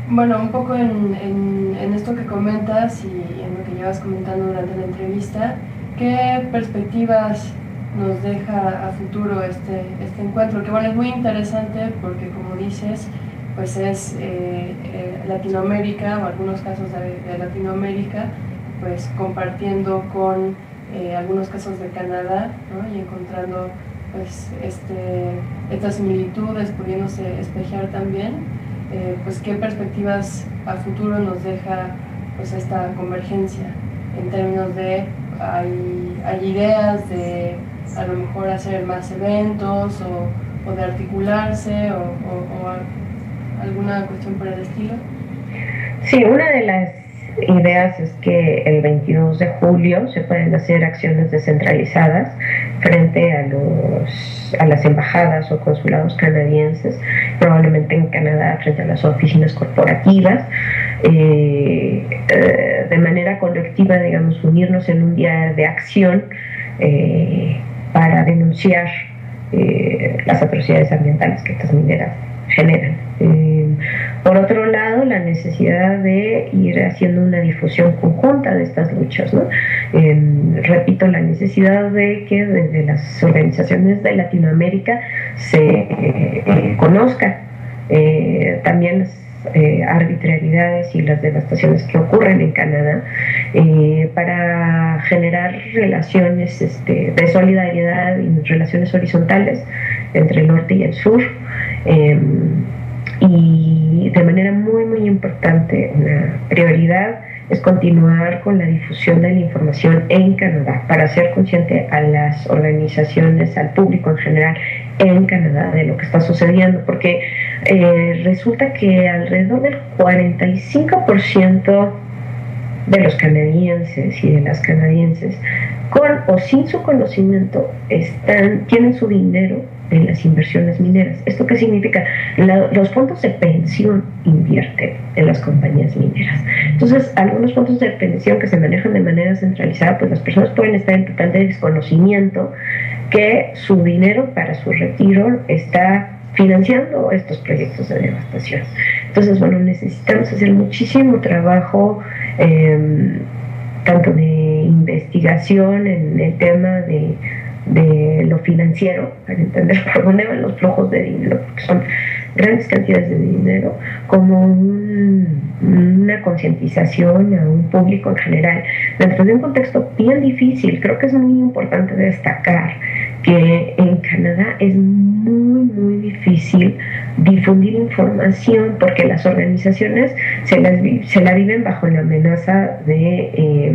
Bueno, un poco en esto que comentas y en lo que llevas comentando durante la entrevista, ¿qué perspectivas nos deja a futuro este encuentro? Que bueno, es muy interesante porque como dices, pues es Latinoamérica o algunos casos de Latinoamérica, pues compartiendo con algunos casos de Canadá, ¿no? Y encontrando pues estas similitudes, pudiéndose espejear también. Pues qué perspectivas a futuro nos deja pues esta convergencia en términos de hay ideas de a lo mejor hacer más eventos o de articularse o alguna cuestión por el estilo. Sí, una de las ideas es que el 22 de julio se pueden hacer acciones descentralizadas frente a las embajadas o consulados canadienses, probablemente en Canadá frente a las oficinas corporativas, de manera colectiva, digamos, unirnos en un día de acción para denunciar las atrocidades ambientales que estas mineras generan. Por otro lado, la necesidad de ir haciendo una difusión conjunta de estas luchas, ¿no? Repito, la necesidad de que desde las organizaciones de Latinoamérica se conozca también las arbitrariedades y las devastaciones que ocurren en Canadá para generar relaciones de solidaridad y relaciones horizontales entre el norte y el sur. Y de manera muy, muy importante, una prioridad es continuar con la difusión de la información en Canadá para hacer consciente a las organizaciones, al público en general en Canadá de lo que está sucediendo, porque resulta que alrededor del 45% de los canadienses y de las canadienses, con o sin su conocimiento, tienen su dinero en las inversiones mineras. ¿Esto qué significa? Los fondos de pensión invierten en las compañías mineras. Entonces, algunos fondos de pensión que se manejan de manera centralizada, pues las personas pueden estar en total desconocimiento que su dinero para su retiro está financiando estos proyectos de devastación. Entonces, bueno, necesitamos hacer muchísimo trabajo, tanto de investigación en el tema de lo financiero, para entender por dónde van los flujos de dinero, porque son grandes cantidades de dinero, como una concientización a un público en general, dentro de un contexto bien difícil. Creo que es muy importante destacar que en Canadá es muy, muy difícil difundir información porque las organizaciones se la viven bajo la amenaza de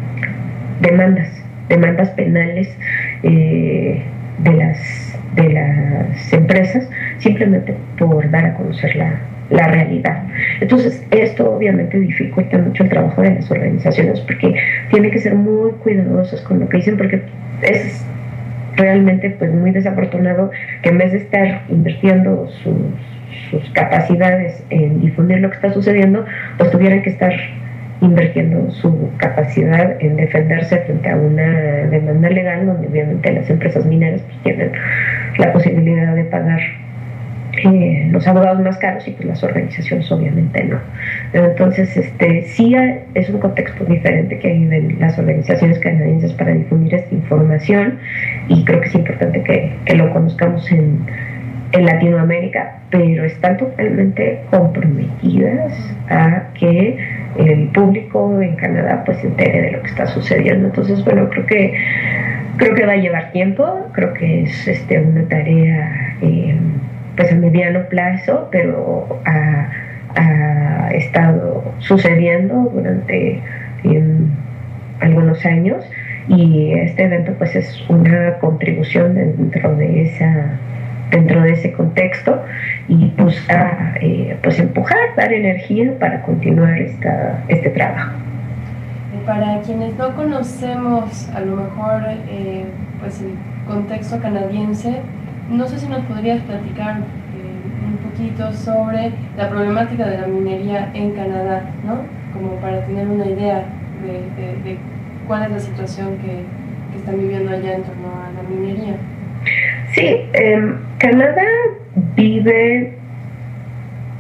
demandas penales de las empresas, simplemente por dar a conocer la realidad. Entonces, esto obviamente dificulta mucho el trabajo de las organizaciones porque tienen que ser muy cuidadosas con lo que dicen, porque es realmente pues muy desafortunado que en vez de estar invirtiendo sus capacidades en difundir lo que está sucediendo, pues tuvieran que estar invirtiendo su capacidad en defenderse frente a una demanda legal, donde obviamente las empresas mineras pues tienen la posibilidad de pagar los abogados más caros y pues las organizaciones obviamente no. Entonces sí es un contexto diferente que viven las organizaciones canadienses para difundir esta información, y creo que es importante que lo conozcamos en Latinoamérica, pero están totalmente comprometidas a que el público en Canadá pues se entere de lo que está sucediendo. Entonces, bueno, creo que va a llevar tiempo, creo que es una tarea pues a mediano plazo, pero ha estado sucediendo durante algunos años, y este evento pues es una contribución dentro de ese contexto, y busca pues empujar, dar energía para continuar este trabajo. Para quienes no conocemos a lo mejor pues el contexto canadiense, no sé si nos podrías platicar un poquito sobre la problemática de la minería en Canadá, ¿no? Como para tener una idea de cuál es la situación que están viviendo allá en torno a la minería. Sí, Canadá vive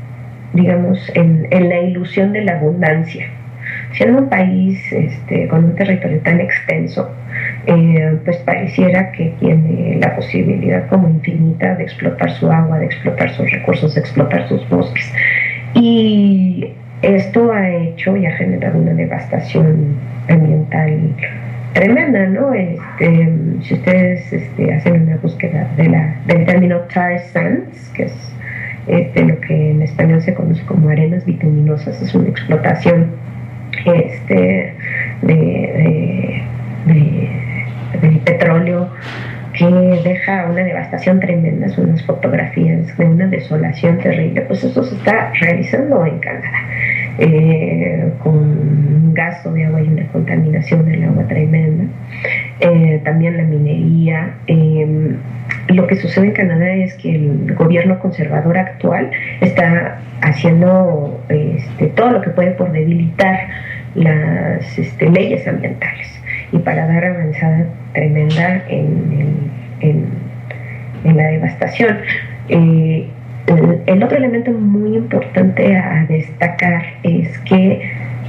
digamos, en la ilusión de la abundancia. Siendo un país con un territorio tan extenso, pues pareciera que tiene la posibilidad como infinita de explotar su agua, de explotar sus recursos, de explotar sus bosques. Y esto ha hecho y ha generado una devastación ambiental tremenda, ¿no? Si ustedes hacen una búsqueda del término tar sands, que es lo que en español se conoce como arenas bituminosas, es una explotación del petróleo que deja una devastación tremenda, son unas fotografías de una desolación terrible. Pues eso se está realizando en Canadá, con un gasto de agua y una contaminación del agua tremenda, también la minería. Lo que sucede en Canadá es que el gobierno conservador actual está haciendo todo lo que puede por debilitar las leyes ambientales y para dar avanzada tremenda en la devastación. El otro elemento muy importante a destacar es que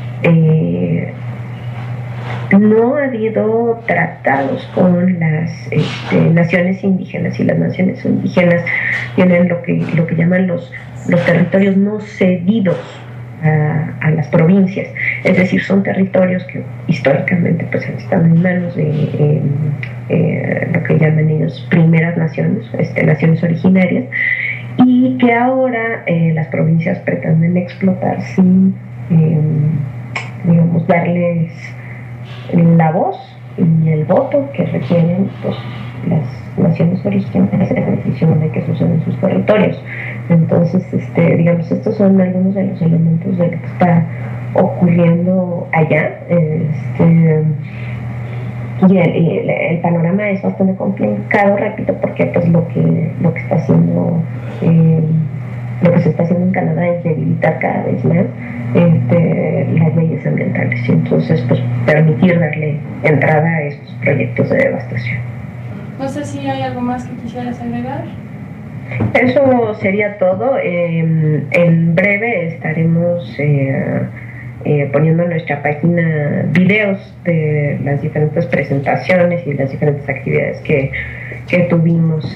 no ha habido tratados con las naciones indígenas, y las naciones indígenas tienen lo que llaman los territorios no cedidos a las provincias, es decir, son territorios que históricamente pues han estado en manos de lo que llaman ellos primeras naciones, naciones originarias, y que ahora las provincias pretenden explotar sin, digamos, darles la voz y el voto que requieren pues, las naciones originarias en decisión de qué sucede en sus territorios. Entonces, digamos, estos son algunos de los elementos de lo que está ocurriendo allá. Y el panorama es bastante complicado, repito, porque pues lo que está haciendo lo que se está haciendo en Canadá es debilitar cada vez más las leyes ambientales, y entonces pues permitir darle entrada a estos proyectos de devastación. No sé si hay algo más que quisieras agregar. Eso sería todo. En breve estaremos poniendo en nuestra página videos de las diferentes presentaciones y las diferentes actividades que tuvimos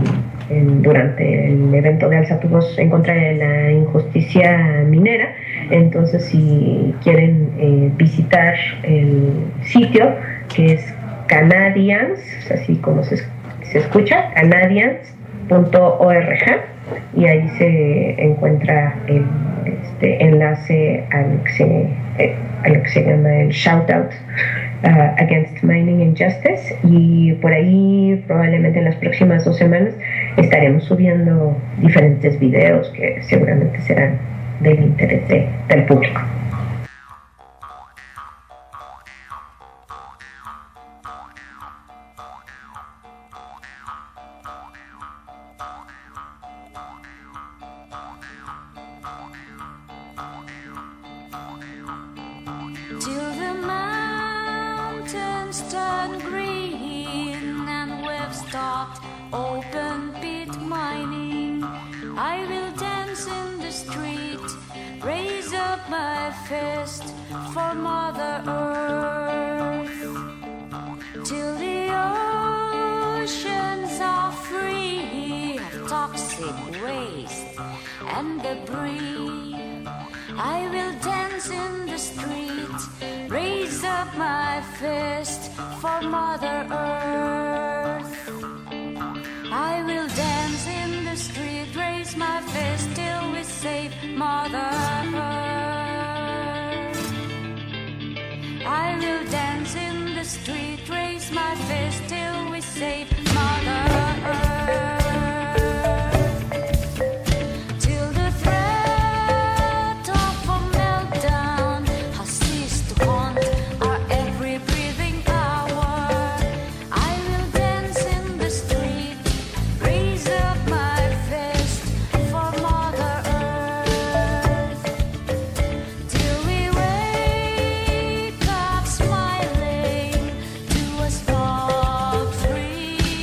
durante el evento de Alza tu Voz en contra de la injusticia minera. Entonces, si quieren visitar el sitio, que es Canadians, así como se escucha, canadians.org, y ahí se encuentra el enlace a lo que se llama el Shout Out Against Mining Injustice, y por ahí probablemente en las próximas 2 semanas estaremos subiendo diferentes videos que seguramente serán del interés del público. Free.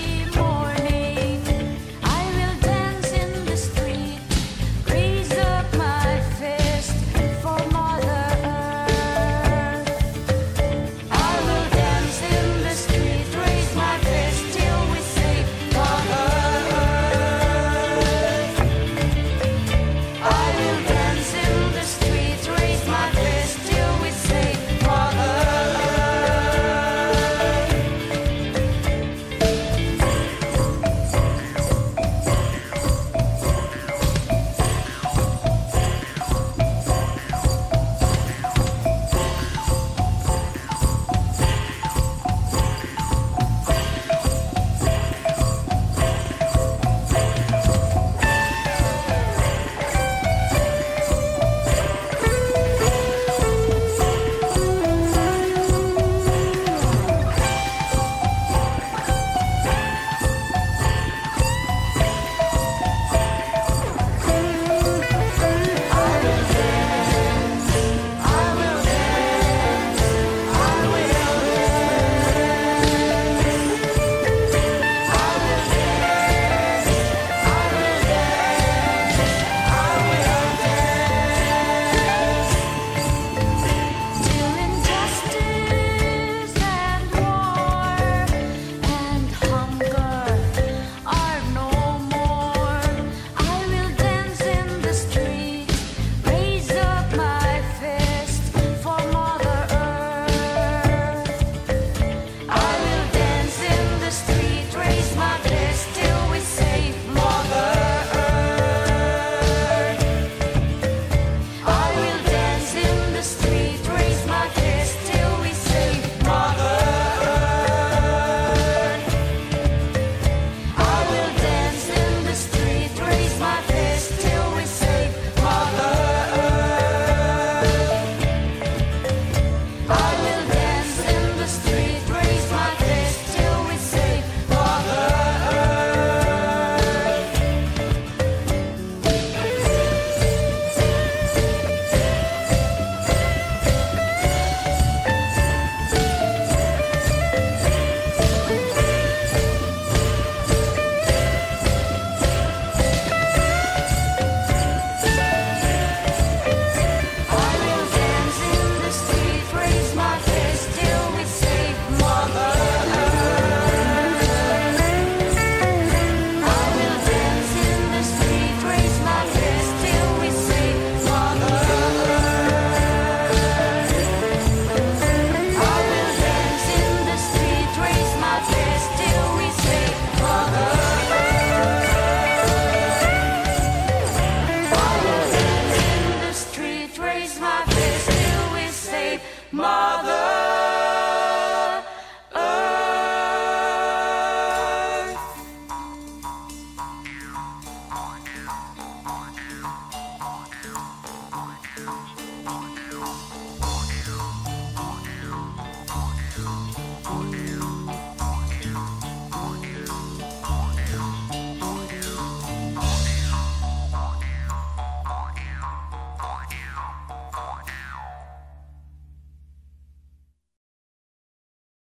Mother